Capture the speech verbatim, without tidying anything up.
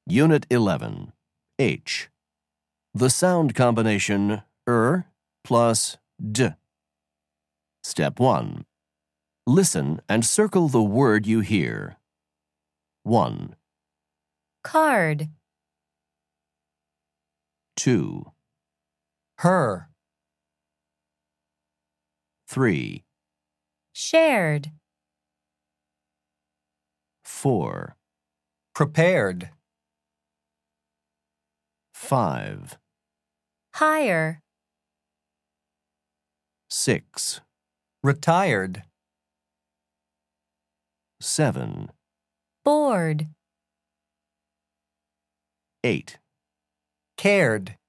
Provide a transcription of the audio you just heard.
Unit eleven. H. The sound combination er plus d. Step one. Listen and circle the word you hear. one, Card. two, Her. three, Shared. four, Prepared. five, Higher. six, Retired. seven, Bored. eight. Cared.